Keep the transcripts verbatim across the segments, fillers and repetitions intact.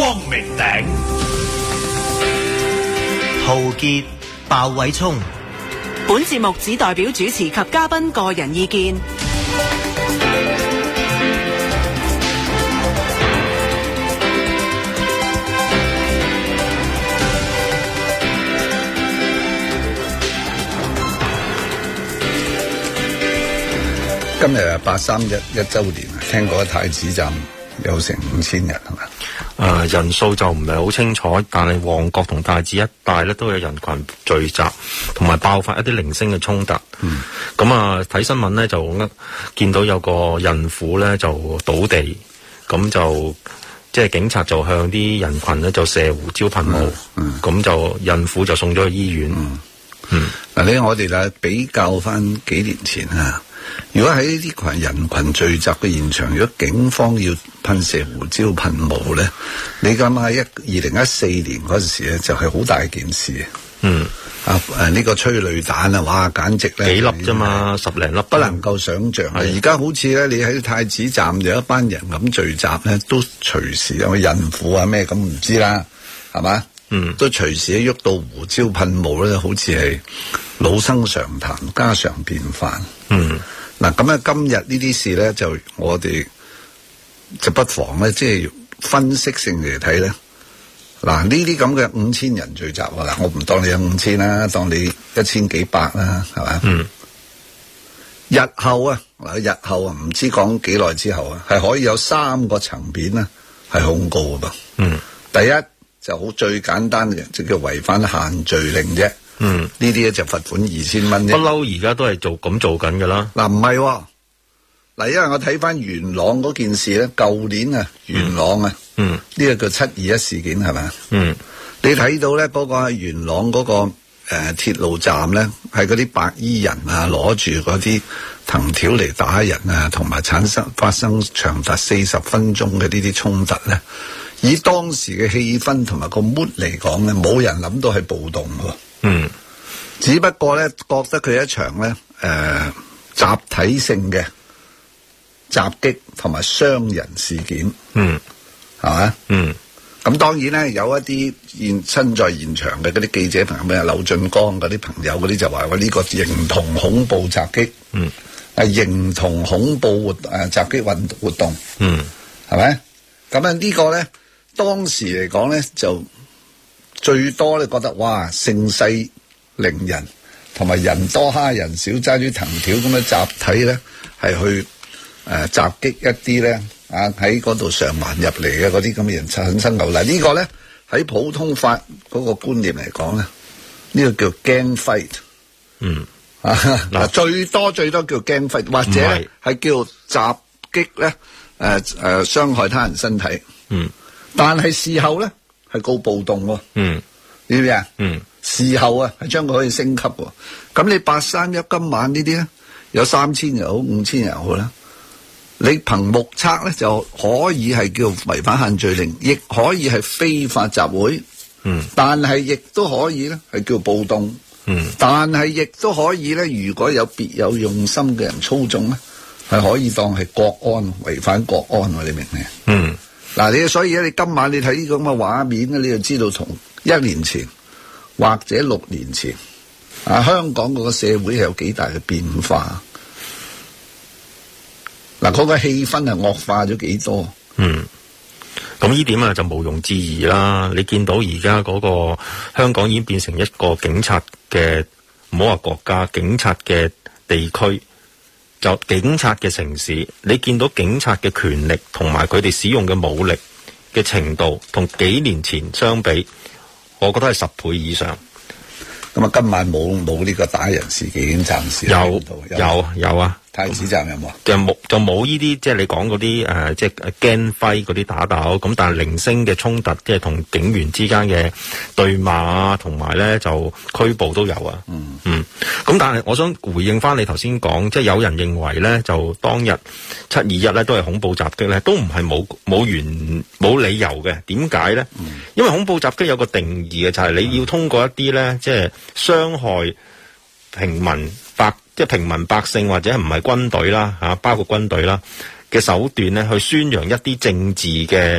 光明頂。 陶傑、鮑偉聰。 本節目只代表主持及嘉賓個人意見。 今日啊八三一一周年啊，聽講太子站有成五千人係嘛？ 誒、呃、人數就唔係好清楚，但係旺角同太子一帶咧都有人群聚集，同埋爆發一啲零星嘅衝突。嗯，咁啊睇新聞咧就見到有個孕婦咧就倒地，咁就即係警察就向啲人群咧就射胡椒噴霧，咁、嗯嗯、就孕婦就送咗去醫院。嗯， 嗯嗱，你我哋咧比較翻幾年前啊。如果喺呢啲群人群聚集嘅現場，如果警方要噴射胡椒噴霧咧，你諗下一二零一四年嗰陣時咧，就係好大件事。嗯，啊誒呢、這個催淚彈啊，哇，簡直咧幾粒啫嘛，十零粒， 不能夠想象。而家好似咧，你喺太子站有一班人咁聚集咧，都隨時有孕婦啊咩咁唔知啦，係嘛？嗯，都隨時喐到胡椒噴霧咧，好似係老生常談，家常便飯。嗯。嗱咁啊，今日呢啲事咧，就我哋就不妨咧，即係分析性嚟睇咧。嗱，呢啲咁嘅五千人聚集啊，嗱，我唔當你有五千啦，當你一千幾百啦，係嘛？嗯。日後啊，嗱，日後啊，唔知講幾耐之後啊，係可以有三個層面咧，係控告噶噃。嗯。第一就好最簡單嘅，就叫違反限聚令啫。嗯，呢啲咧就罰款二千蚊啫。 不嬲，而家都係做咁做緊噶啦。 嗱，唔係喎，嗱，因為我睇翻元朗嗰件事咧，舊年啊，元朗啊，嗯，呢、這個叫七二一事件係咪？嗯，你睇到咧嗰、那個喺元朗嗰、那個誒鐵、呃、路站咧，係嗰啲白衣人啊，攞住嗰啲藤條嚟打人啊，同埋產生發生長達四十分鐘嘅呢啲衝突咧。以當時嘅氣氛同埋個 mood 嚟講咧，冇人諗到係暴動喎。嗯，只不過咧覺得佢一場咧誒、呃、集體性嘅襲擊同埋傷人事件，嗯，係嘛？嗯，咁當然咧有一啲現身在現場嘅嗰啲記者朋友，咩劉俊江嗰啲朋友嗰啲就話我呢個認同恐怖襲擊，嗯，係認同恐怖活誒襲擊運活動，嗯，係咪？咁啊呢個咧當時嚟講咧就。最多咧覺得哇盛世凌人，同埋人多蝦人少，揸住藤條咁樣集體咧係去誒、呃、襲擊一啲咧啊喺嗰度上環入嚟嘅嗰啲咁嘅人產生牛。嗱呢個咧喺普通法嗰個觀念嚟講咧，呢、這個叫 gang fight。嗯啊嗱最多最多叫 gang fight，或者係叫襲擊咧誒誒傷害他人身體。嗯，但係事後咧。係告暴動喎，嗯，你知唔知啊？嗯，事後啊，係將佢可以升級喎。咁你八三一今晚呢啲咧，有三千又好，五千又好啦。你憑目測咧，就可以係叫違反限聚令，亦可以係非法集會，嗯，但係亦都可以咧係叫暴動，嗯，但係亦都可以咧，如果有別有用心嘅人操縱咧，係可以當係國安違反國安，你明唔明？嗯。嗱，你所以咧，你今晚你睇呢個咁嘅畫面咧，你就知道同一年前或者六年前啊，香港嗰個社會係有幾大嘅變化。嗱，嗰個氣氛係惡化咗幾多？嗯， 咁呢點啊就毋庸置疑啦。你見到而家嗰個香港已經變成一個警察嘅，唔好話國家，警察嘅地區。就警察嘅城市，你見到警察嘅權力同埋佢哋使用嘅武力嘅程度，同幾年前相比，我覺得係十倍以上。 咁啊，今晚冇冇呢個打人事件，暫時有有有，有啊。 太子站有冇？ 就冇就冇呢啲，即係你講嗰啲誒，即係 gang fight 嗰啲打鬥，咁但係零星嘅衝突，即係同警員之間嘅對罵，同埋咧就拘捕都有啊。嗯嗯。咁但係我想回應翻你頭先講，即係有人認為咧，就當日七二一咧都係恐怖襲擊咧，都唔係冇冇原冇理由嘅。點解咧？嗯、因為恐怖襲擊有個定義嘅，就係、是、你要通過一啲咧，即係傷害平民百。即係平民百姓或者唔係軍隊啦嚇，包括軍隊啦嘅手段咧，去宣揚一啲政治嘅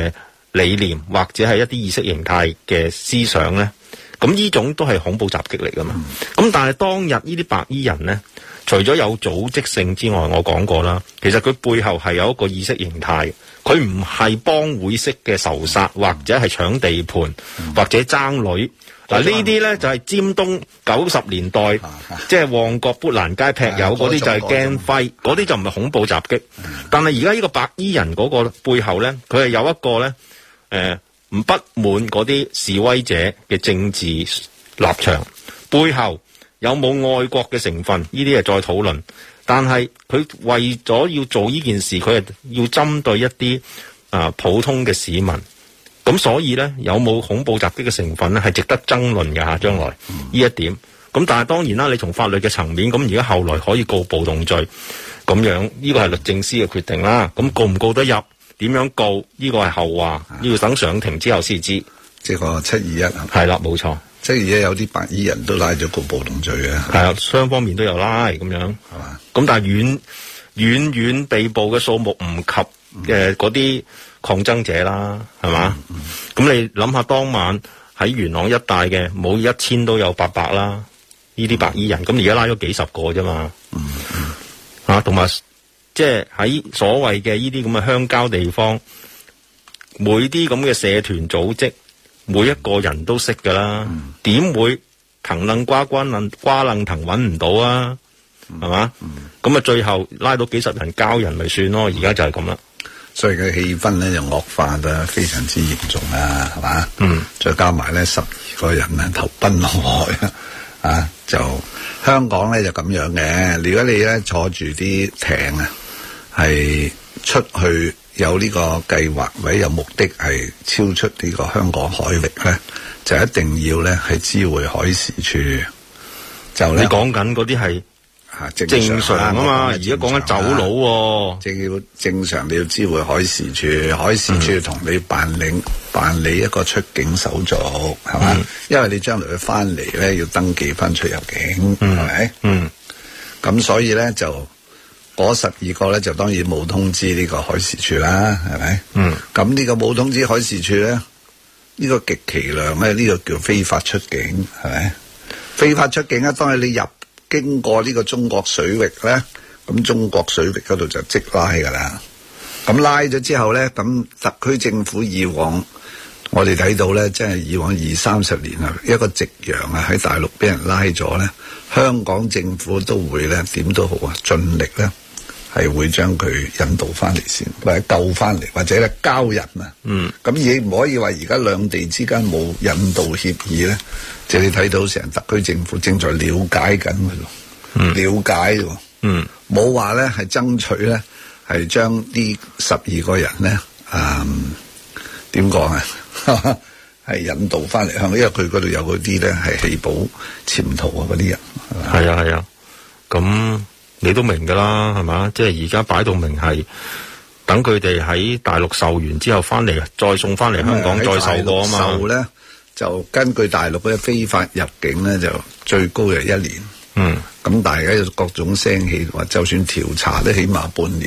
理念或者係一啲意識形態嘅思想咧，咁呢種都係恐怖襲擊嚟噶嘛。咁、嗯、但係當日呢啲白衣人咧，除咗有組織性之外，我講過啦，其實佢背後係有一個意識形態，佢唔係幫會式嘅仇殺，或者係搶地盤，嗯、或者爭女。嗱、嗯、呢啲咧就係、是、尖東九十年代，即係、啊、旺角砵蘭街劈友嗰啲就係驚揮，嗰啲就唔係恐怖襲擊。嗯、但係而家呢個白衣人嗰個背後咧，佢係有一個咧，誒、呃、唔不滿嗰啲示威者嘅政治立場，背後有冇愛國嘅成分？呢啲係再討論。但係佢為咗要做呢件事，佢係要針對一啲啊、呃、普通嘅市民。咁所以咧，有冇恐怖襲擊嘅成分咧，係值得爭論嘅嚇。將來呢、嗯、一點。咁但係當然啦，你從法律嘅層面，咁而家後來可以告暴動罪，咁樣呢個係律政司嘅決定啦。咁告唔告得入？點樣告？呢個係後話，要等上庭之後先知。 即係個七二一係啦，冇錯。 即係而家有啲白衣人都拉咗告暴動罪嘅。 係啊，雙方面都有拉咁樣。係嘛？咁但係遠遠遠被捕嘅數目唔及嘅嗰啲抗爭者啦，係嘛？咁、嗯嗯、你諗下，當晚喺元朗一帶嘅冇一千都有八百啦，呢啲白衣人，咁而家拉咗幾十個啫嘛。 嗯嗯。 啊，同埋即係喺所謂嘅呢啲咁嘅鄉郊地方，每啲咁嘅社團組織，每一個人都識噶啦，點、嗯、會藤楞瓜瓜楞瓜楞藤揾唔到啊？係嘛？咁啊、嗯，最後拉到幾十人交人咪算咯，而家就係咁啦。 所以嘅氣氛咧就惡化得非常之嚴重啊，係嘛？嗯，再加埋咧十二個人啊投奔落海啊，就香港咧就咁樣嘅。如果你咧坐住啲艇啊，係出去有呢個計劃或者有目的係超出呢個香港海域咧，就一定要咧係知會海事處。就你講緊嗰啲係。正常啊嘛，而家講緊走佬喎， 即係要正常，你要知會海事處，海事處同你辦理、嗯、辦理一個出境手續，係嘛？嗯、因為你將來佢翻嚟咧，要登記翻出入境，係咪、嗯？嗯，咁所以咧就嗰十二個咧就當然冇通知呢個海事處啦，係咪？嗯，咁呢個冇通知海事處咧，呢、呢個極其量咧，呢、呢個叫非法出境，係咪？非法出境啊，當然你入。經過呢個中國水域咧，咁中國水域嗰度就即拉噶啦。咁拉咗之後咧，咁特區政府以往我哋睇到咧，即係以往二三十年啊，一個夕陽啊喺大陸俾人拉咗咧，香港政府都會咧點都好啊，盡力咧係會將佢引導翻嚟先，或者救翻嚟，或者咧交人啊。嗯。咁亦唔可以話而家兩地之間冇引導協議咧。即係你睇到成特區政府正在了解緊嘅咯，嗯、了解喎，冇話咧係爭取咧係將呢十二個人咧，嗯點講啊，係引導翻嚟香港，因為佢嗰度有嗰啲咧係棄保潛逃啊嗰啲人。 係啊係啊，咁你都明㗎啦，係嘛？即係而家擺到明係等佢哋喺大陸受完之後翻嚟，再送翻嚟香港再受過啊嘛。受咧。 就根據大陸嘅非法入境咧，就最高係一年。嗯，咁大家有各種聲氣話，就算調查都起碼半年。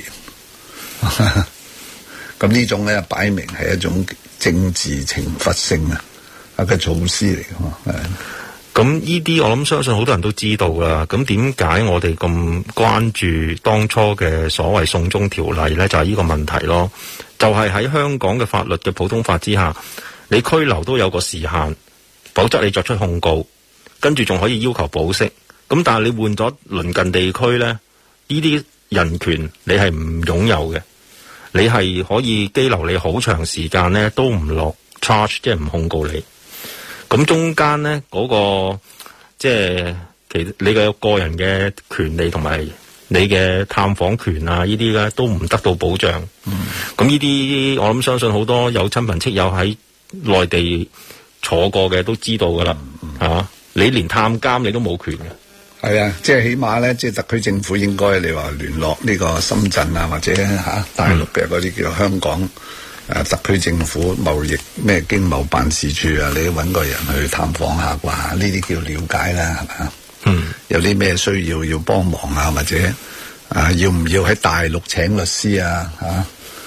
咁呢種咧擺明係一種政治懲罰性啊一個措施嚟嘅嘛。 咁呢啲我諗相信好多人都知道啦。咁點解我哋咁關注當初嘅所謂送中條例咧？就係呢個問題咯。就係喺香港嘅法律嘅普通法之下。你拘留都有個時限，否則你作出控告，跟住仲可以要求保釋。咁但係你換咗鄰近地區咧，呢啲人權你係唔擁有嘅，你係可以羈留你好長時間咧，都唔落 charge， 即係唔控告你。咁中間咧嗰個即係其你嘅個人嘅權利同埋你嘅探訪權啊，呢啲咧都唔得到保障。咁呢啲我諗相信好多有親朋戚友喺內地坐過嘅都知道噶啦，係嘛、嗯嗯？你連探監你都冇權嘅。 係啊，即係起碼咧，即係特區政府應該你話聯絡呢個深圳啊，或者吓、啊、大陸嘅嗰啲叫香港誒、嗯啊、特區政府貿易咩經貿辦事處啊，你搵個人去探訪下啩？呢啲叫了解啦，係嘛？嗯，有啲咩需要要幫忙啊，或者啊要唔要喺大陸請律師啊？吓、啊？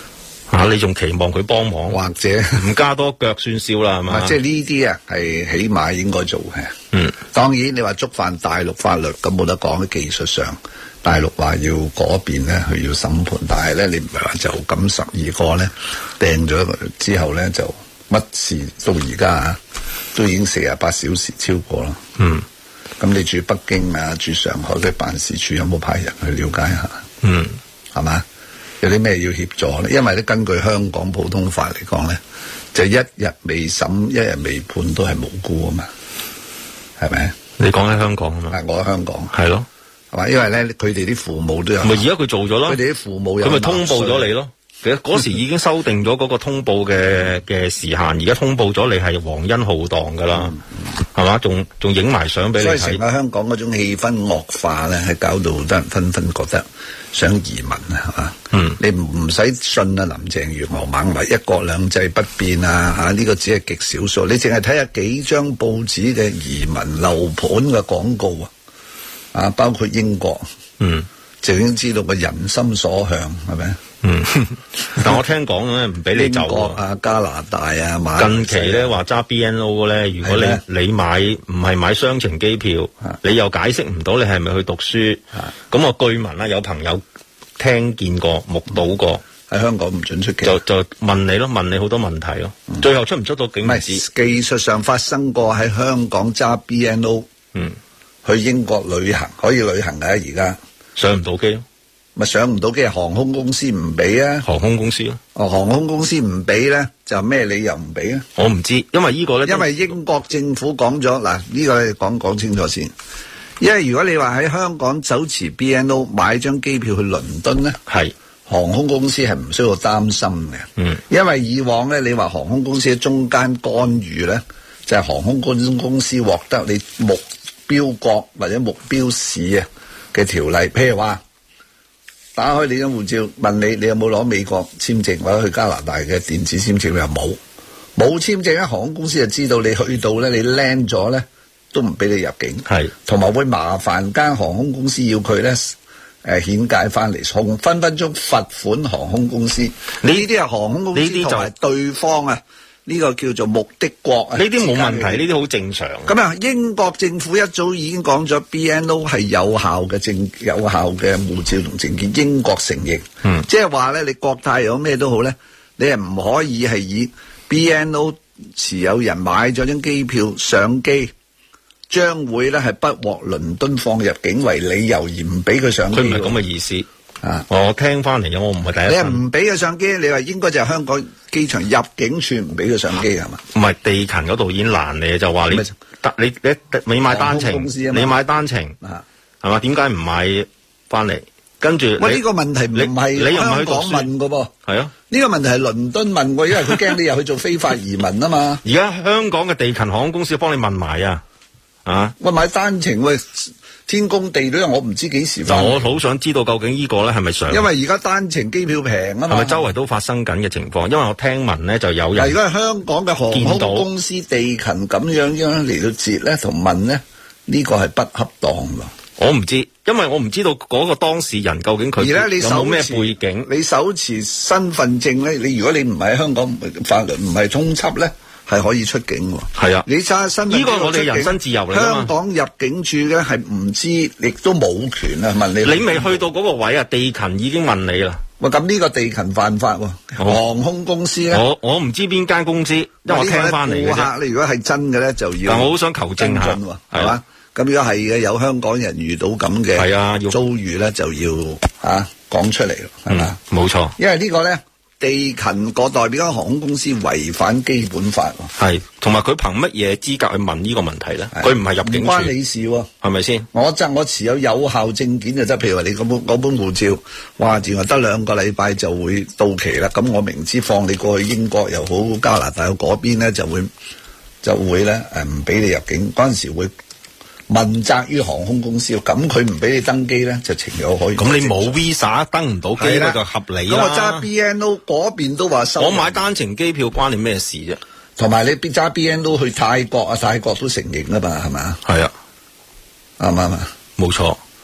吓、啊，你仲期望佢幫忙， 或者唔加多腳算少啦，係嘛？ 即係呢啲啊，係起碼應該做嘅。 嗯， 當然你話觸犯大陸法律咁冇得講，技術上大陸話要嗰邊咧佢要審判，但係咧你唔係話就咁十二個咧掟咗之後咧就乜事到而家啊都已經四十八小時超過啦。 嗯， 咁你住北京啊，住上海嘅辦事處有冇派人去了解下？ 嗯， 係嘛？有啲咩要協助咧？因為咧根據香港普通法嚟講咧，就一日未審、一日未判都係無辜啊嘛，係咪？ 你講喺香港啊嘛？ 係我喺香港， 係咯， 係嘛？因為咧佢哋啲父母都有， 咪而家佢做咗咯， 佢哋啲父母有， 佢咪通報咗你咯。其實嗰時已經修訂咗嗰個通報嘅嘅時限，而家通報咗你係皇恩浩蕩噶啦，係嘛、嗯？仲仲影埋相俾你睇。 所以成個香港嗰種氣氛惡化咧，係搞到得人紛紛覺得想移民啊，係嘛？嗯，你唔唔使信啊林鄭月娥猛話一國兩制不變啊，嚇、啊、呢、這個只係極少數。你淨係睇下幾張報紙嘅移民樓盤嘅廣告啊，啊包括英國，嗯，就已經知道個人心所向係咪？ 嗯，但我聽講咧，唔俾你走啊！加拿大啊，馬近期咧話揸 B N O 咧，如果你你買唔係買雙程機票，你又解釋唔到你係咪去讀書，咁我據聞啦，有朋友聽見過、目睹過喺香港唔准出境， 就就問你咯，問你好多問題咯，嗯、最後出唔出到境唔知。 技術上發生過喺香港揸 B N O， 嗯，去英國旅行可以旅行嘅，而家上唔到機咯。 咪上唔到機，航空公司唔俾啊！ 航空公司咯， 哦，航空公司唔俾咧，就咩理由唔俾啊？ 我唔知，因為呢個咧， 因為英國政府講咗嗱，呢個你講講清楚先。因為如果你話喺香港手持 B N O 買張機票去倫敦咧，係航空公司係唔需要擔心嘅。嗯，因為以往咧，你話航空公司喺中間干預咧，就係航空公公司獲得你目標國或者目標市啊嘅條例，譬如話。打開你張護照，問你你有冇攞美國簽證或者去加拿大嘅電子簽證，你話冇，冇簽證咧，航空公司就知道你去到咧，你 land 咗咧都唔俾你入境，係，同埋會麻煩間航空公司要佢咧誒遣解翻嚟，從分分鐘罰款航空公司。呢啲係航空公司同埋對方啊。呢個叫做目的國啊！ 呢啲冇問題，呢啲好正常。 咁啊，英國政府一早已經講咗 B N O 係有效嘅證、有效嘅護照同證件，英國承認。嗯，即係話咧，你國泰有咩都好咧，你係唔可以係以 B N O 持有人買咗張機票上機，將會咧係不獲倫敦放入境為理由而唔俾佢上機。 佢唔係咁嘅意思。啊！我聽翻嚟嘅，我唔係第一。 你係唔俾佢上機？你話應該就係香港機場入境處唔俾佢上機係嘛？ 唔係地勤嗰度已經難你，就話你你你你買單程，你買單程係嘛？點解唔買翻嚟？跟住喂，呢個問題唔係你又唔香港問嘅噃，係啊？呢個問題係倫敦問嘅，因為佢驚你又去做非法移民啊嘛。 而家香港嘅地勤航空公司幫你問埋啊啊！ 喂，買單程喂。天公地道，我唔知幾時。 嗱，我好想知道究竟呢個咧係咪上？ 因為而家單程機票平啊嘛。 係咪周圍都發生緊嘅情況？因為我聽聞咧就有人。 嗱，如果係香港嘅航空公司地勤咁樣樣嚟到截咧同問咧，呢個係不恰當㗎。 我唔知，因為我唔知道嗰個當事人究竟佢有冇咩背景。 你手持身份證咧，你如果你唔係香港法律唔係通緝咧。係可以出境喎，係啊！你揸身份證， 呢個我哋人身自由嚟㗎嘛。 香港入境處咧係唔知，亦都冇權啊！問你， 你未去到嗰個位啊？地勤已經問你啦。 喂，咁呢個地勤犯法喎？航空公司咧， 我我唔知邊間公司，因為我聽翻嚟嘅啫。 顧客，你如果係真嘅咧，就要。 但我好想求證下， 係嘛？咁如果係嘅，有香港人遇到咁嘅係啊遭遇咧，就要嚇講出嚟咯，係嘛？ 冇錯， 因為呢個咧。地勤個代表間航空公司違反基本法， 係同埋佢憑乜嘢資格去問呢個問題咧？佢唔係入境處， 唔關你事喎， 係咪先？ 我執我持有有效證件就得，譬如話你嗰本嗰本護照，哇，原來得兩個禮拜就會到期啦。咁我明知放你過去英國又好，加拿大嗰邊咧就會就會咧誒唔俾你入境，嗰陣時會問責於航空公司，咁佢唔俾你登機咧，就情有可原。 咁你冇 visa 登唔到機咧，就合理啦。 咁我揸 B N O 嗰邊都話收。 我買單程機票關你咩事啫？ 同埋你揸 B N O 去泰國啊，泰國都承認啦嘛，係咪？ 係啊， 啱唔啱啊？ 冇錯。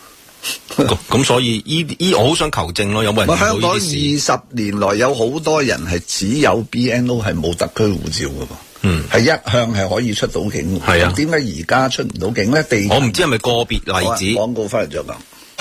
咁咁所以依依我好想求證咯，有冇人見到香港二呢啲事？ 十年來有好多人係只有 B N O 係冇特區護照嘅噃，嗯，係一向係可以出到境嘅。 係啊， 點解而家出唔到境咧？地我唔知係咪個別例子。 廣告翻嚟再講。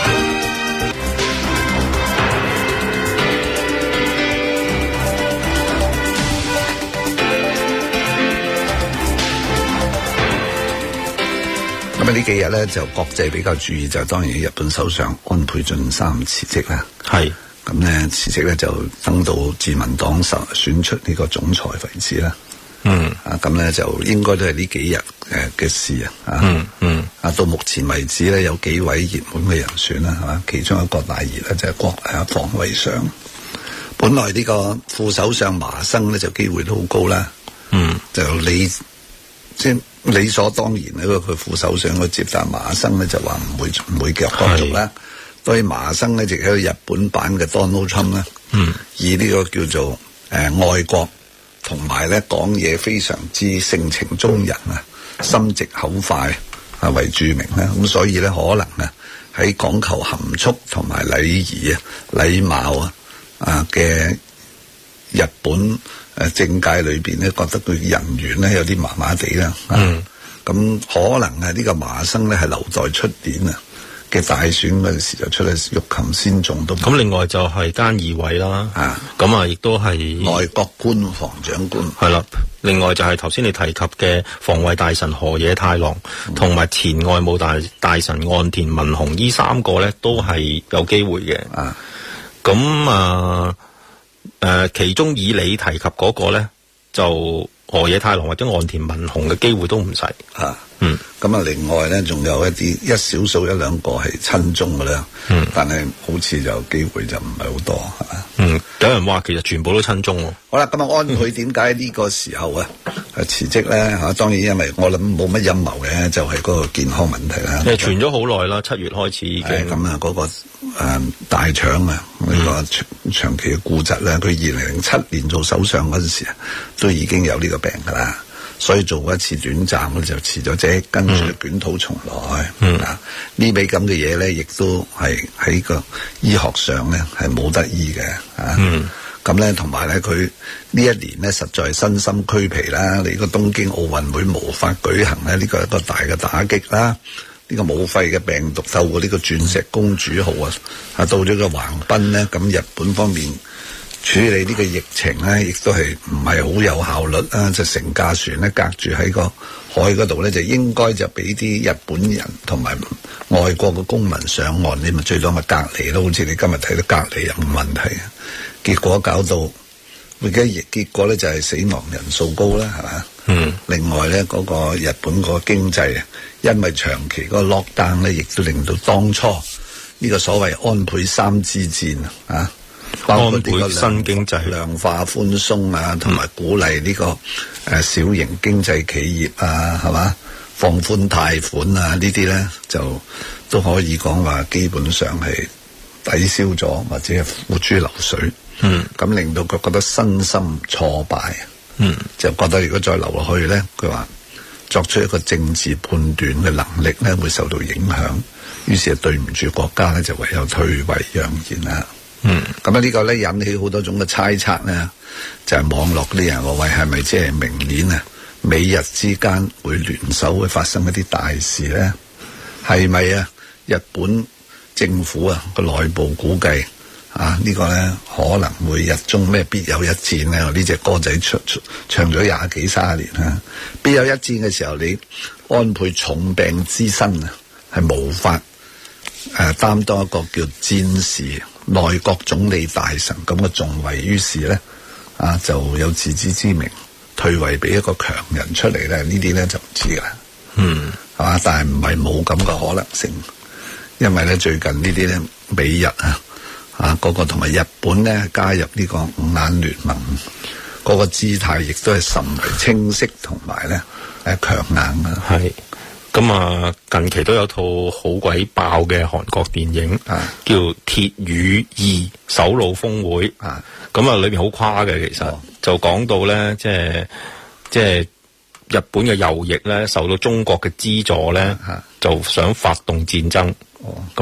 咁啊！呢幾日咧就國際比較注意，就當然日本首相安倍晉三辭職啦。係咁咧，辭職咧就等到自民黨選出呢個總裁為止啦。嗯啊，咁咧就應該都係呢幾日誒嘅事啊。嗯嗯啊，到目前為止咧有幾位熱門嘅人選啦，係嘛？其中一個大熱咧就係國誒防衛相。本來呢個副首相麻生咧就機會都好高啦。嗯，就你即係。理所當然咧，佢副首相去接待麻生咧，就話唔會唔會腳多足啦。所以麻生咧，就喺日本版嘅 Donald Trump 啦，嗯，以呢個叫做誒、呃、愛國同埋咧講嘢非常之性情中人啊，心直口快啊為著名啦。咁所以咧，可能啊喺講求含蓄同埋禮儀啊、禮貌啊啊嘅日本。誒政界裏邊咧，覺得佢人緣咧有啲麻麻地啦。嗯，咁可能係呢個麻生咧係留待出年啊嘅大選嗰陣時就出嚟欲擒先縱都。咁另外就係菅義偉啦，啊，咁啊亦都係內閣官房長官。係啦，另外就係頭先你提及嘅防衛大臣河野太郎，同埋、嗯、前外務大大臣岸田文雄，呢三個咧都係有機會嘅。啊，咁啊。誒、呃，其中以你提及嗰個咧，就河野太郎或者岸田文雄嘅機會都唔細吓，嗯，咁啊，另外咧仲有一啲一少數一兩個係親中嘅啦，嗯，但係好似就機會就唔係好多吓，嗯，有人話其實全部都親中喎。好啦，咁啊，安倍點解呢個時候啊係辭職咧吓？當然因為我諗冇乜陰謀嘅，就係、是、嗰個健康問題啦。誒，傳咗好耐啦，七月開始已經咁啊，嗰、那個誒、呃、大腸啊呢、那個長、嗯、長期嘅痼疾咧，佢二零零七年做首相嗰陣時啊，都已經有呢個病噶啦。所以做過一次短暫咧就辭咗職，跟住捲土重來。嗯、啊呢味咁嘅嘢咧，亦都係喺個醫學上咧係冇得醫嘅。啊，咁咧同埋咧佢呢一年咧實在係身心俱疲啦。你個東京奧運會無法舉行咧，呢、這個係一個大嘅打擊啦。呢、這個武肺嘅病毒透過呢個鑽石公主號啊，啊到咗個橫濱咧，咁日本方面處理呢個疫情咧，亦都係唔係好有效率啊！就成架船咧隔住喺個海嗰度咧，就應該就俾啲日本人同埋外國嘅公民上岸，你咪最多咪隔離咯。好似你今日睇到隔離有冇問題啊？結果搞到而家結果咧就係死亡人數高啦，係嘛？嗯。另外咧嗰個日本個經濟啊，因為長期嗰個 lockdown 咧，亦都令到當初呢個所謂安倍三支箭啊。包括呢個新經濟量化寬鬆啊，同埋鼓勵呢個誒小型經濟企業啊，係嘛，放寬貸款啊，呢啲咧就都可以講話基本上係抵消咗，或者係付諸流水。嗯，咁令到佢覺得身心挫敗。嗯，就覺得如果再留落去咧，佢話作出一個政治判斷嘅能力咧會受到影響，於是係對唔住國家咧，就唯有退位讓賢啦。嗯，咁啊呢個咧引起好多種嘅猜測咧，就係、是、網絡啲人話喂，係咪即係明年啊美日之間會聯手會發生一啲大事咧？係咪啊日本政府啊個內部估計啊、這個、呢個咧可能會日中咩必有一戰咧？呢隻歌仔唱唱咗廿幾卅年啦，必有一戰嘅時候，你安倍重病之身啊係無法誒擔、呃、當一個叫戰士內閣總理大臣咁嘅重位，於是咧啊就有自知之明，退位俾一個強人出嚟咧，呢啲咧就唔知啦。嗯，係嘛？但係唔係冇咁嘅可能性，因為咧最近呢啲咧美日啊啊嗰個同埋日本咧加入呢個五眼聯盟，嗰個姿態亦都係甚為清晰同埋咧誒強硬啊。係。咁啊，近期都有套好鬼爆嘅韓國電影，啊、叫《鐵與義首腦峰會》啊。咁啊，裏邊好誇嘅，其實、哦、就講到咧，即係即係日本嘅右翼咧，受到中國嘅資助咧，啊、就想發動戰爭。咁、哦、啊，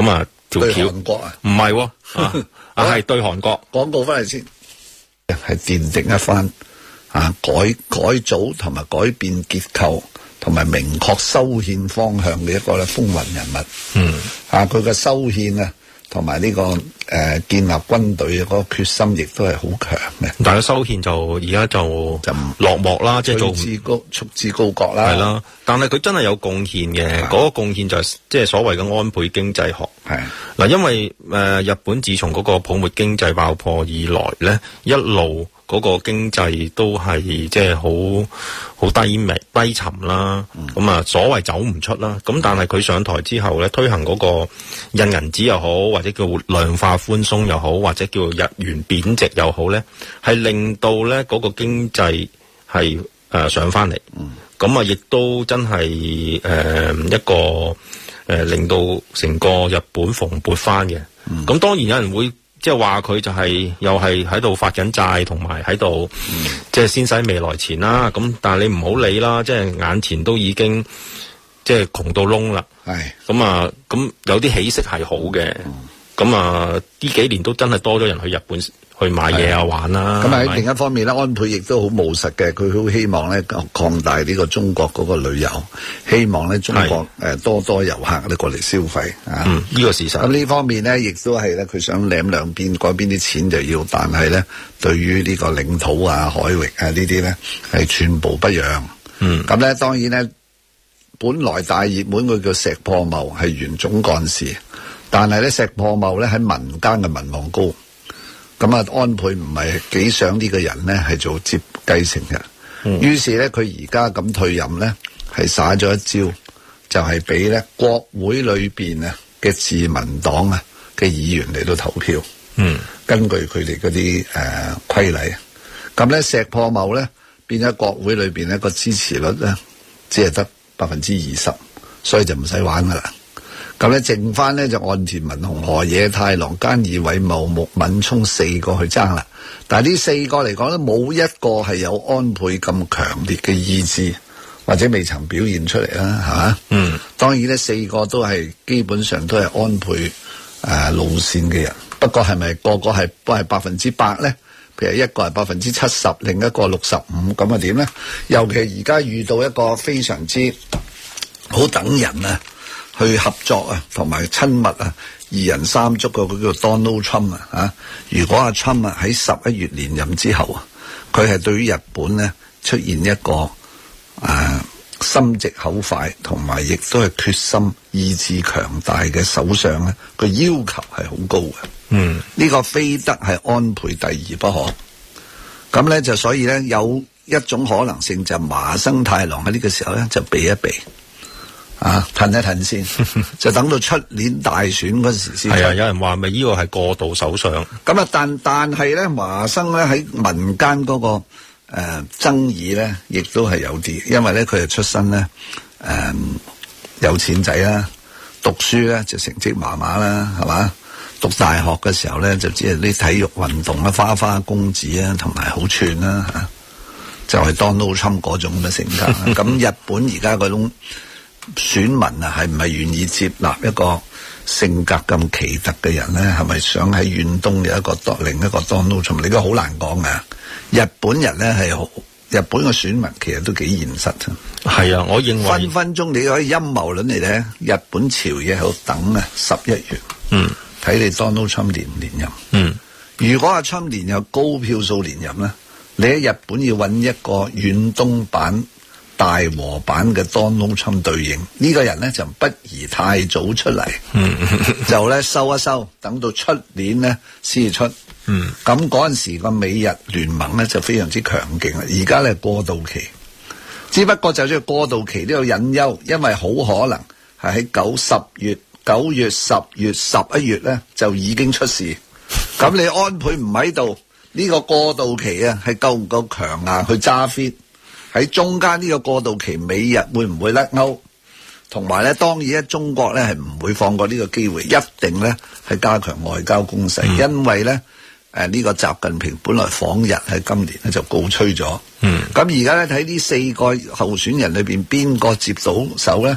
條橋。 對韓國啊？ 唔係喎，啊係對韓國。 廣告翻嚟先，係奠定一番啊改改組同埋改變結構同埋明確修憲方向嘅一個咧風雲人物。 嗯， 啊佢嘅修憲啊，同埋呢個誒、呃、建立軍隊嘅嗰個決心，亦都係好強嘅。 但係修憲就而家就就落幕啦，即係做至高束之高閣啦。 係啦，但係佢真係有貢獻嘅，嗰、那個貢獻就係即係所謂嘅安倍經濟學。 係嗱，因為誒、呃、日本自從嗰個泡沫經濟爆破以來咧，一路嗰個經濟都係即係好好低微低沉啦。咁、嗯、啊，所謂走唔出啦。咁但係佢上台之後咧，推行嗰個印銀紙又好，或者叫量化寬鬆又好，或者叫日元貶值又好咧，係令到咧嗰個經濟係誒、呃、上翻嚟。咁啊，亦都真係誒、呃、一個誒、呃、令到成個日本蓬勃翻嘅。咁、嗯、當然有人會即係話佢就係、是、又係喺度發緊債，同埋喺度即係先使未來錢啦。咁但係你唔好理啦，即係眼前都已經即係窮到窿啦。係咁啊，咁有啲起色係好嘅。咁、嗯、啊，呢幾年都真係多咗人去日本去買嘢啊玩啦。咁喺另一方面咧，安倍亦都好務實嘅，佢好希望咧擴大呢個中國嗰個旅遊，希望咧中國誒多多遊客咧過嚟消費啊。嗯，呢、這個事實。咁呢方面咧，亦都係咧，佢想舐兩邊，嗰邊啲錢就要，但係咧對於呢個領土啊、海域啊呢啲咧係全部不讓。嗯，咁咧當然咧，本來大熱門佢叫石破茂係原總幹事，但係咧石破茂咧喺民間嘅民望高。咁啊，安倍唔係幾想呢個人咧係做接繼承嘅，嗯、於是咧佢而家咁退任咧，係耍咗一招，就係俾咧國會裏邊啊嘅自民黨啊嘅議員嚟到投票。嗯，根據佢哋嗰啲誒規例，咁咧石破茂咧變咗國會裏邊咧個支持率咧只係得百分之二十，所以就唔使玩噶啦。咁咧，剩翻咧就岸田文雄、河野太郎、菅義偉、茂木敏充四個去爭啦。但係呢四個嚟講咧，冇一個係有安倍咁強烈嘅意志，或者未曾表現出嚟啦，係嘛？嗯。當然咧，四個都係基本上都係安倍誒、呃、路線嘅人。不過係咪個個係都係百分之百咧？譬如一個係百分之七十，另一個六十五，咁啊點咧？尤其而家遇到一個非常之好等人啊！去合作啊，同埋親密啊，二人三足嘅佢叫 Donald Trump 啊，嚇！如果阿 Trump 啊喺十一月連任之後啊，佢係對於日本咧出現一個誒、啊、心直口快，同埋亦都係決心意志強大嘅首相咧，佢要求係好高嘅。嗯，呢、這個非得係安倍第二不可。咁咧就所以咧有一種可能性就麻生太郎喺呢個時候咧就避一避。啊，褪一褪先，就等到出年大選嗰時先。係啊，有人話咪呢個係過渡首相。咁啊，但但係咧，麻生咧喺民間嗰、那個誒、呃、爭議咧，亦都係有啲，因為咧佢係出身咧誒、呃、有錢仔啦，讀書咧就成績麻麻啦，係嘛？讀大學嘅時候咧就只係啲體育運動啊，花花公子啊，同埋好串啦吓，就係、是、Donald Trump 嗰種嘅性格。咁日本而家嗰種選民啊，係唔係願意接納一個性格咁奇特嘅人咧？係咪想喺遠東有一個另一個 Donald Trump？你都好難講啊！日本人咧係好，日本嘅選民其實都幾現實啊。係啊，我認為分分鐘你可以陰謀論嚟咧，日本朝野喺度等啊十一月，嗯，睇你 Donald Trump 連唔連任。嗯，如果阿 Trump 連有高票數連任咧，你喺日本要揾一個遠東版大和版嘅 Donald Trump 對應呢、這個人咧就不宜太早出嚟，嗯、就咧收一收，等到出年咧先至出。嗯，咁嗰陣時個美日聯盟咧就非常之強勁啦。而家咧過渡期，只不過就算過渡期都有隱憂，因為好可能係喺九十月、九月、十月、十一月咧就已經出事。咁你安倍唔喺度，呢、這個過渡期啊係夠唔夠強硬去揸 fit？喺中間呢個過渡期，美日會唔會甩鈎？同埋咧，當然咧，中國咧係唔會放過呢個機會，一定咧係加強外交攻勢，嗯、因為咧誒呢個習近平本來訪日喺今年咧就告吹咗。嗯，咁而家咧睇呢四個候選人裏邊邊個接到手咧，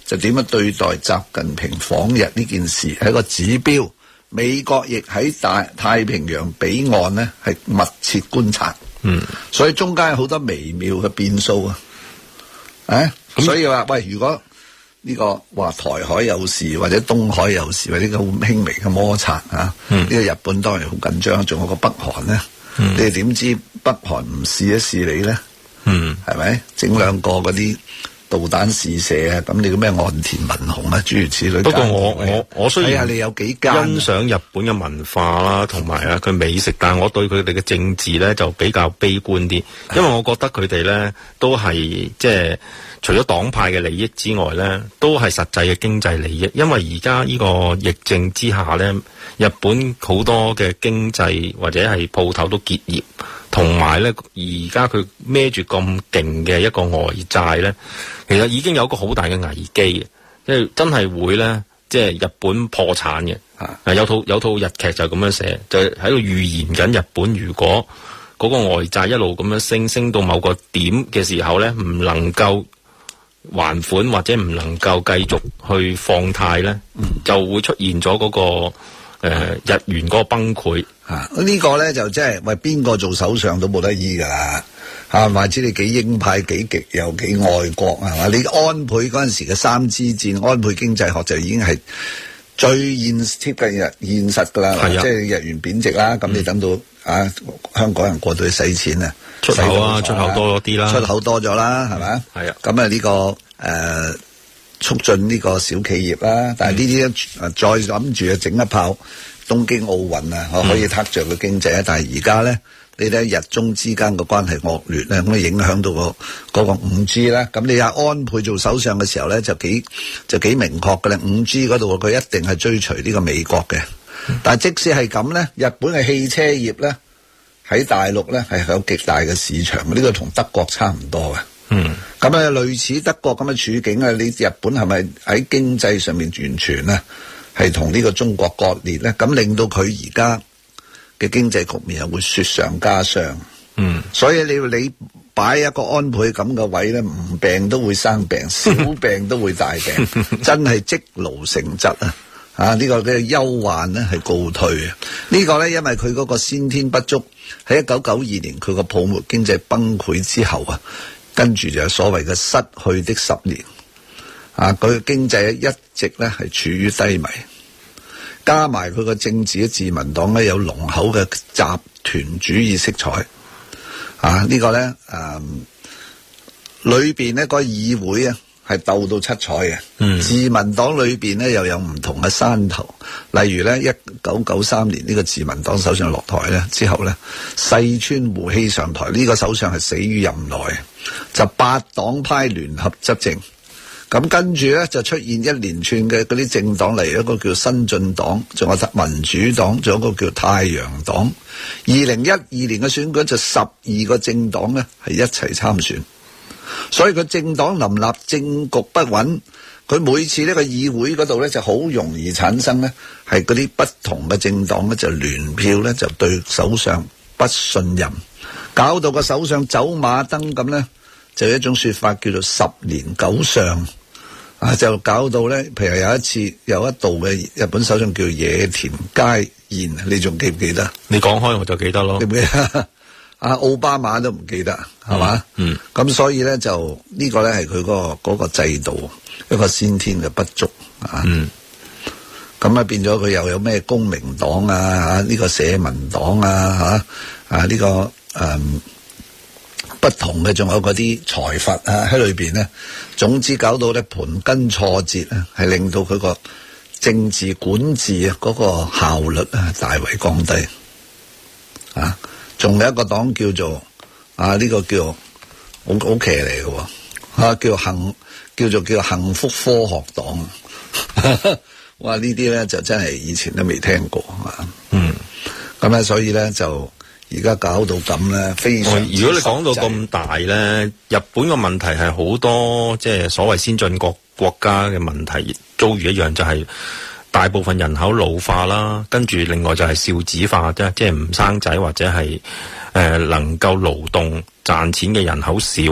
就點樣對待習近平訪日呢件事係一個指標。美國亦喺大太平洋彼岸呢係密切觀察，嗯，所以中間有好多微妙嘅變數啊，誒、嗯，所以話喂，如果呢個話台海有事或者東海有事或者好輕微嘅摩擦啊，呢、嗯這個日本當然好緊張，仲有個北韓呢，嗯、你哋點知北韓唔試一試你呢？嗯，係咪整兩個嗰啲導彈試射啊？咁你個咩岸田文雄啊，諸如此類。不過我我我雖然你有幾欣賞日本嘅文化啦，同埋啊佢美食，但係我對佢哋嘅政治咧就比較悲觀啲，因為我覺得佢哋咧都係即係除咗黨派嘅利益之外咧，都係實際嘅經濟利益。因為而家呢個疫症之下咧，日本好多嘅經濟或者係鋪頭都結業。同埋咧，而家佢孭住咁勁嘅一個外債咧，其實已經有一個好大嘅危機嘅，即係真係會咧，即係日本破產嘅。啊，有套有套日劇就咁樣寫，就喺度預言緊日本如果嗰個外債一路咁樣升，升到某個點嘅時候咧，唔能夠還款或者唔能夠繼續去放貸咧，嗯、就會出現咗嗰、嗰個。誒、呃，日元嗰個崩潰啊！這個、呢個咧就即係喂，邊個做首相都冇得醫噶啦，吓、啊，或者你幾鷹派幾極又幾愛國係嘛？你安倍嗰陣時嘅三支箭，安倍經濟學就已經係最現貼近日現實噶啦，即係日元貶值啦。咁、嗯、你等到啊，香港人過到去使錢啊，出口啊，出口多啲啦，出口多咗啦，係咪？係啊。咁啊呢個誒。呃促進呢個小企業啦，但係呢啲誒再諗住啊整一炮東京奧運啊，我可以撻着個經濟啊、嗯。但係而家咧，你睇日中之間嘅關係惡劣咧，咁啊影響到個嗰個五 G 啦。咁你阿安倍做首相嘅時候咧，就幾就幾明確嘅啦。五 G 嗰度佢一定係追隨呢個美國嘅、嗯。但係即使係咁咧，日本嘅汽車業咧喺大陸咧係有極大嘅市場，呢、這個同德國差唔多嘅。嗯，咁啊，類似德國咁嘅處境啊，你日本係咪喺經濟上面完全咧係同呢個中國割裂咧？咁令到佢而家嘅經濟局面又會雪上加霜。嗯，所以你你擺一個安倍咁嘅位咧，唔病都會生病，小病都會大病，真係積勞成疾啊！啊，呢個嘅憂患咧係告退啊！呢個咧因為佢嗰個先天不足，喺一九九二年佢個泡沫經濟崩潰之後啊。跟住就有所謂嘅失去的十年，啊，佢嘅經濟一直咧係處於低迷，加埋佢個政治嘅自民黨咧有濃厚嘅集團主義色彩，啊，這個、呢個咧誒裏邊呢個議會啊係鬥到七彩嘅、嗯，自民黨裏邊咧又有唔同嘅山頭，例如咧一九九三年呢個自民黨首相落台咧之後咧，細川護熙上台，呢、這個首相係死於任內。就八黨派聯合執政，咁跟住咧就出現一連串嘅嗰啲政黨嚟，一個叫新進黨，仲有民主黨，仲有一個叫太陽黨。二零一二年嘅選舉就十二個政黨咧係一齊參選，所以佢政黨林立，政局不穩。佢每次呢個議會嗰度咧就好容易產生咧係嗰啲不同嘅政黨咧就聯票咧就對首相不信任。搞到個首相走馬燈咁咧，就有一種說法叫做十年九相啊，就搞到咧，譬如有一次有一度嘅日本首相叫野田佳彥，你仲記唔記得？你講開我就記得咯，記唔記得？啊，奧巴馬都唔記得係嘛？嗯，咁、嗯、所以咧就呢、這個咧係佢嗰個嗰、那個制度一個先天嘅不足啊。嗯，咁啊變咗佢又有咩公明黨啊吓，呢、這個社民黨啊吓啊呢、這個。誒、嗯，不同嘅仲有嗰啲財閥啊喺裏邊咧，總之搞到咧盤根錯節啊，係令到佢個政治管治啊嗰個效率啊大為降低啊。仲有一個黨叫做啊呢、這個叫好好騎嚟嘅啊，叫幸叫做叫幸福科學黨。哇，呢啲咧就真係以前都未聽過啊。嗯，咁咧所以咧就。而家搞到咁咧，非常。如果你講到咁大咧，日本嘅問題係好多，即係所謂先進國國家嘅問題遭遇一樣，就係大部分人口老化啦，跟住另外就係少子化啫，即係唔生仔或者係誒能夠勞動賺錢嘅人口少，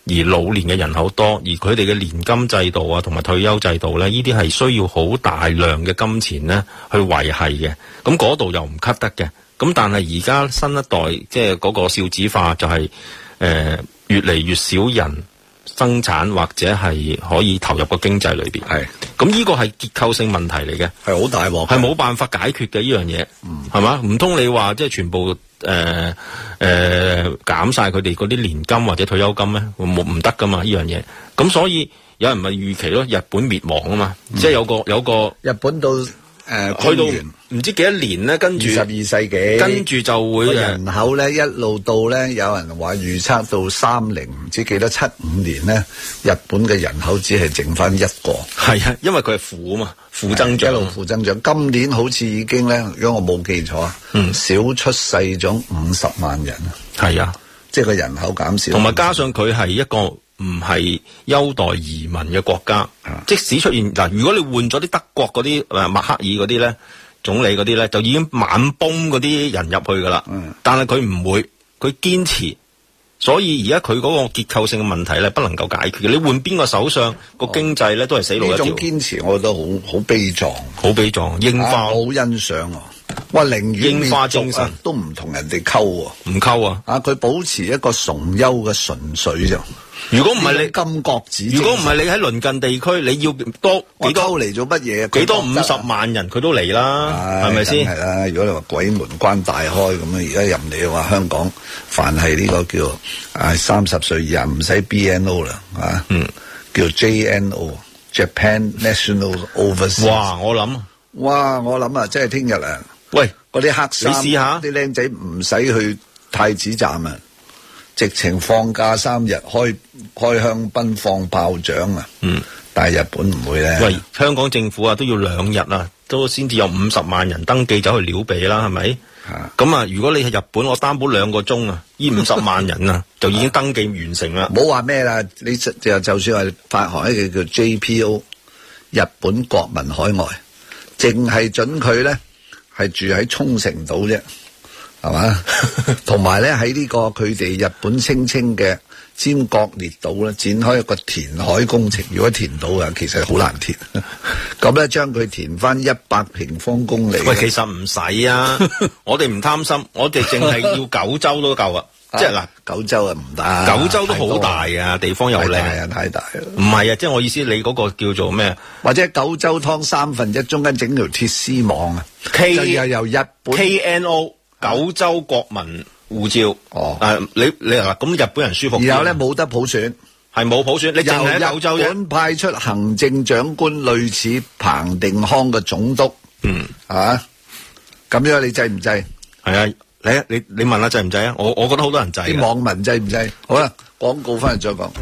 而老年嘅人口多，而佢哋嘅年金制度啊，同埋退休制度咧，呢啲係需要好大量嘅金錢咧去維繫嘅。咁嗰度又唔 cut 得嘅。咁但係而家新一代即係嗰個少子化就係、是、誒、呃、越嚟越少人生產或者係可以投入個經濟裏邊。係咁呢個係結構性問題嚟嘅，係好大鑊，係冇辦法解決嘅呢樣嘢，係嘛？唔通你話即係全部誒誒減晒佢哋嗰啲年金或者退休金咩？冇唔得噶嘛呢樣嘢。咁所以有人咪預期咯，日本滅亡啊嘛，嗯、即係有個有個日本到。誒、呃，去到唔知幾多年咧，跟住二十二世紀， 跟住就會人口咧一路到咧，有人話預測到三零唔知幾多七五年咧，日本嘅人口只係剩翻一個。 係啊，因為佢係負啊嘛，負增長， 一路負增長。今年好似已經咧，如果我冇記錯，嗯，少出世咗五十萬人啊。係啊，即係個人口減少， 同埋加上佢係一個。唔係優待移民嘅國家，啊、即使出現嗱，如果你換咗啲德國嗰啲誒默克爾嗰啲咧，總理嗰啲咧，就已經猛崩嗰啲人入去噶啦。嗯、但係佢唔會，佢堅持，所以而家佢嗰個結構性嘅問題咧，不能夠解決。你換邊個首相，個經濟咧都係死路一條。 呢種堅持，我覺得好好悲壯， 好悲壯。櫻花好欣賞啊！哇，寧願櫻花精神都唔同人哋溝，唔溝啊！ 啊，佢保持一個崇優嘅純粹啫。 如果唔係你金國子， 如果唔係你喺鄰近地區，你要多幾多嚟做乜嘢？ 幾多五十萬人佢都嚟啦，係咪先？ 係啦，如果你話鬼門關大開咁啊，而家任你話香港，凡係呢個叫啊三十歲以下唔使 B N O 啦，啊，嗯，叫 J N O，Japan National Overseas。 哇，我諗， 哇，我諗啊，即係聽日啊， 喂， 嗰啲黑衫， 你試下啲僆仔唔使去太子站啊。直情放假三日，開開香檳放炮仗啊！嗯，但係日本唔會咧。 喂，香港政府啊都要兩日啊，都先至有五十萬人登記走去撩鼻啦，係咪？咁啊，如果你係日本，我擔保兩個鐘啊，呢五十萬人啊就已經登記完成啦。 冇話咩啦，你就就算係發行一個叫 J P O 日本國民海外，淨係准佢咧係住喺沖繩島啫。係嘛？同埋咧喺呢個佢哋日本聲稱嘅尖閣列島咧，展開一個填海工程。如果填到啊，其實好難填。咁咧將佢填翻一百平方公里。 喂，其實唔使啊，我哋唔貪心，我哋淨係要九州都夠啊。即係嗱， 九州啊唔得， 九州都好大啊，地方又靚啊，太大啦。 唔係啊，即係我意思，你嗰個叫做咩？ 或者九州劏三分一，中間整條鐵絲網啊。K 就又由日本 K N O。九州國民護照哦，誒、啊，你你嗱咁日本人舒服， 然後咧冇得普選， 係冇普選，你淨係喺九州啫。 日本派出行政長官類似彭定康嘅總督，嗯，啊，咁樣你制唔制？ 係啊，你你你問下制唔制啊？我我覺得好多人制。 啲網民制唔制？好啦，廣告翻嚟再講。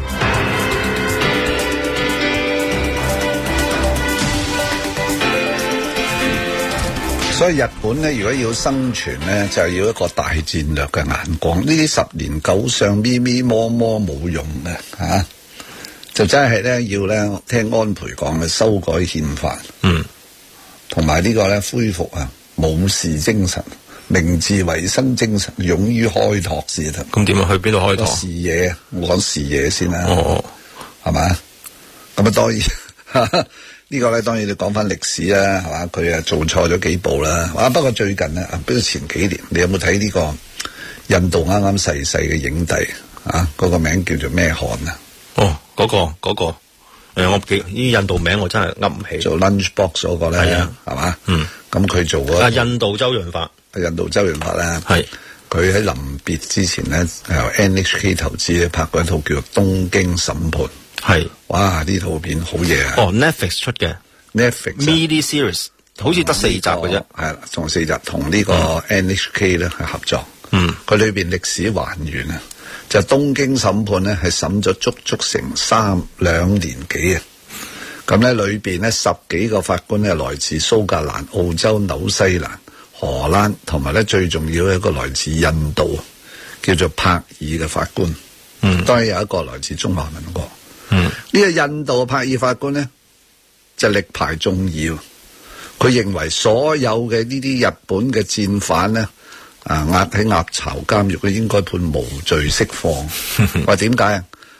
所以日本咧，如果要生存咧，就要一個大戰略嘅眼光。呢啲十年九相咪咪摸摸冇用嘅吓、啊，就真係咧要咧聽安倍講嘅修改憲法，嗯，同埋呢個咧恢復啊武士精神、明治維新精神，勇於開拓先得。 咁點樣去邊度開拓？ 視野，我講視野先啦，哦，係嘛？咁啊當然。哈哈呢個咧當然你講翻歷史啦，係嘛？佢啊做錯咗幾步啦，啊不過最近咧，啊不過前幾年，你有冇睇呢個印度啱啱逝世嘅影帝啊？嗰、嗰個名叫做咩漢啊？ 哦，嗰、嗰個嗰、嗰個誒、呃，我記呢印度名我真係噏唔起。 做 Lunchbox 嗰個咧，係啊，係嘛？嗯，咁佢做嗰啊印度周潤發， 印度周潤發咧， 係佢喺臨別之前咧，由 N H K 投資咧拍過一套叫做《東京審判》。係，哇！呢套片好嘢啊！ 哦 ，Netflix 出嘅 Netflix mini series，好似得四集嘅啫， 係啦，仲四集，同呢個 N H K 咧係合作。嗯，佢裏邊歷史還原啊，就東京審判咧係審咗足足成三兩年幾啊！咁咧裏邊咧十幾個法官咧來自蘇格蘭、澳洲、紐西蘭、荷蘭，同埋咧最重要一個來自印度，叫做帕爾嘅法官。嗯，當然有一個來自中華民國。嗯，呢、這個印度嘅帕爾法官咧就力排眾議，佢認為所有嘅呢啲日本嘅戰犯咧啊押喺鴨巢監獄，佢應該判無罪釋放。話點解啊？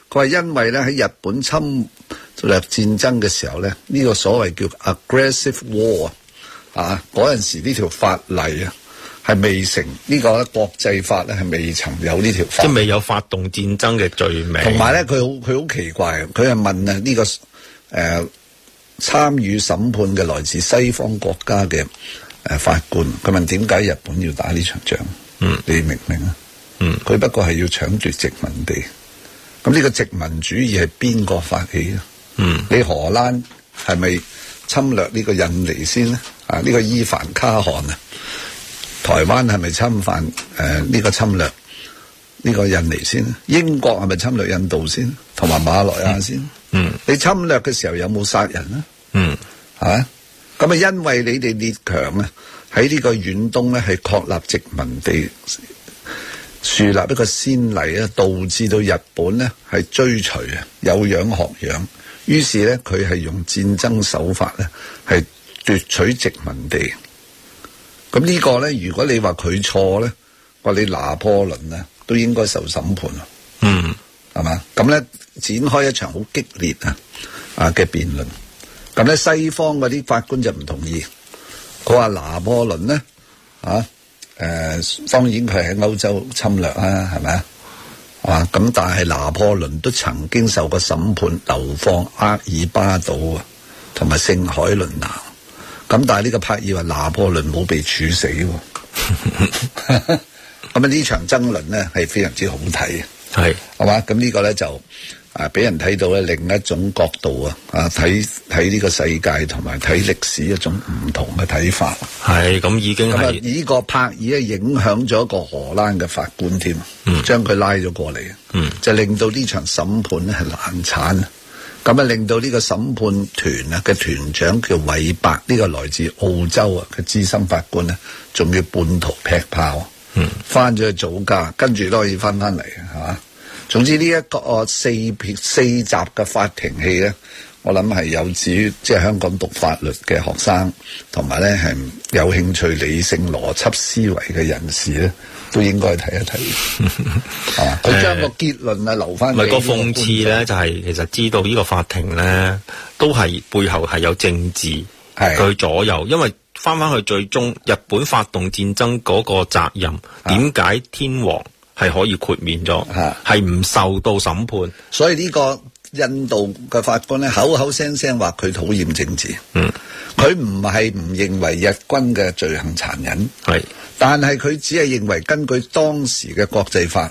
佢話因為咧喺日本侵略戰爭嘅時候咧，呢、這個所謂叫 aggressive war 啊，嗰陣時呢條法例啊係未成呢、這個國際法咧係未曾有呢條法， 即係未有發動戰爭嘅罪名。 同埋咧，佢好佢好奇怪，佢係問啊呢、這個誒、呃、參與審判嘅來自西方國家嘅誒、呃、法官，佢問點解日本要打呢場仗？嗯，你明唔明啊？嗯，佢不過係要搶奪殖民地。咁呢個殖民主義係邊個發起啊？嗯，你荷蘭係咪侵略呢個印尼先咧？啊，呢、這個伊凡卡汗啊，台灣係咪侵犯誒呢、呃這個侵略呢個印尼先？英國係咪侵略印度先？同埋馬來亞先？嗯，你侵略嘅時候有冇殺人啊？嗯，係嘛？咁啊，因為你哋列強啊喺呢個遠東咧係確立殖民地，樹立一個先例啊，導致到日本咧係追隨啊，有樣學樣，於是咧佢係用戰爭手法咧係奪取殖民地。咁呢個咧，如果你話佢錯咧，話你拿破崙啊都應該受審判啊。嗯，係嘛？咁咧展開一場好激烈啊啊嘅辯論。咁咧西方嗰啲法官就唔同意，佢話拿破崙咧啊。誒、呃，當然佢係喺歐洲侵略啦，係咪啊？啊，咁但係拿破崙都曾經受過審判，流放厄爾巴島啊，同埋聖海倫娜。咁但係呢個帕爾話拿破崙冇被處死，咁啊呢場爭論咧係非常之好睇，係係嘛？咁呢個咧就啊俾人睇到咧另一種角度啊，啊睇睇呢個世界同埋睇歷史一種唔同嘅睇法。係咁已經係呢個帕爾咧影響咗一個荷蘭嘅法官添，嗯，將佢拉咗過嚟，嗯，就令到呢場審判咧係難產。咁啊，令到呢個審判團啊嘅團長叫韋伯，呢、這個來自澳洲啊嘅資深法官咧，仲要半途劈炮，嗯，翻咗去祖家，跟住都可以翻翻嚟，係嘛？總之呢一個四片四集嘅法庭戲咧，我諗係有至於即係香港讀法律嘅學生，同埋咧係有興趣理性邏輯思維嘅人士咧，都應該睇一睇。啊，佢將個結論啊留翻。唔係個諷刺咧，就係其實知道呢個法庭咧，都係背後係有政治去左右，因為翻翻去最終日本發動戰爭嗰個責任，點解天皇係可以豁免咗，係唔受到審判？所以呢個印度嘅法官咧，口口聲聲話佢討厭政治，嗯，佢唔係唔認為日軍嘅罪行殘忍，係，但係佢只係認為根據當時嘅國際法，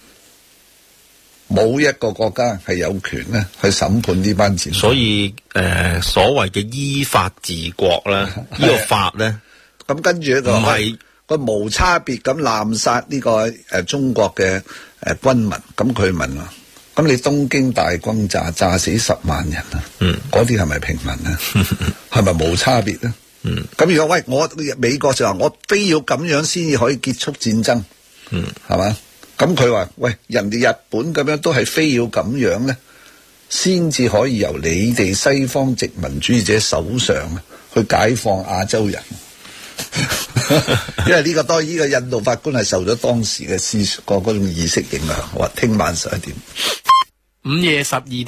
冇一個國家係有權咧去審判呢班戰。所以誒、呃，所謂嘅依法治國咧，呢個法咧，咁跟住一個唔係個無差別咁濫殺呢個誒中國嘅誒軍民，咁佢問啊，咁你東京大轟炸炸死十萬人啊，嗯，嗰啲係咪平民啊？係咪無差別咧？嗯，咁如果喂我美國就話我非要咁樣先至可以結束戰爭，嗯，係嘛？咁佢話喂，人哋日本咁樣都係非要咁樣咧，先至可以由你哋西方殖民主義者手上去解放亞洲人。因為呢個當然呢個印度法官係受咗當時嘅思個嗰種意識影響。我話聽晚十一點，午夜十二點。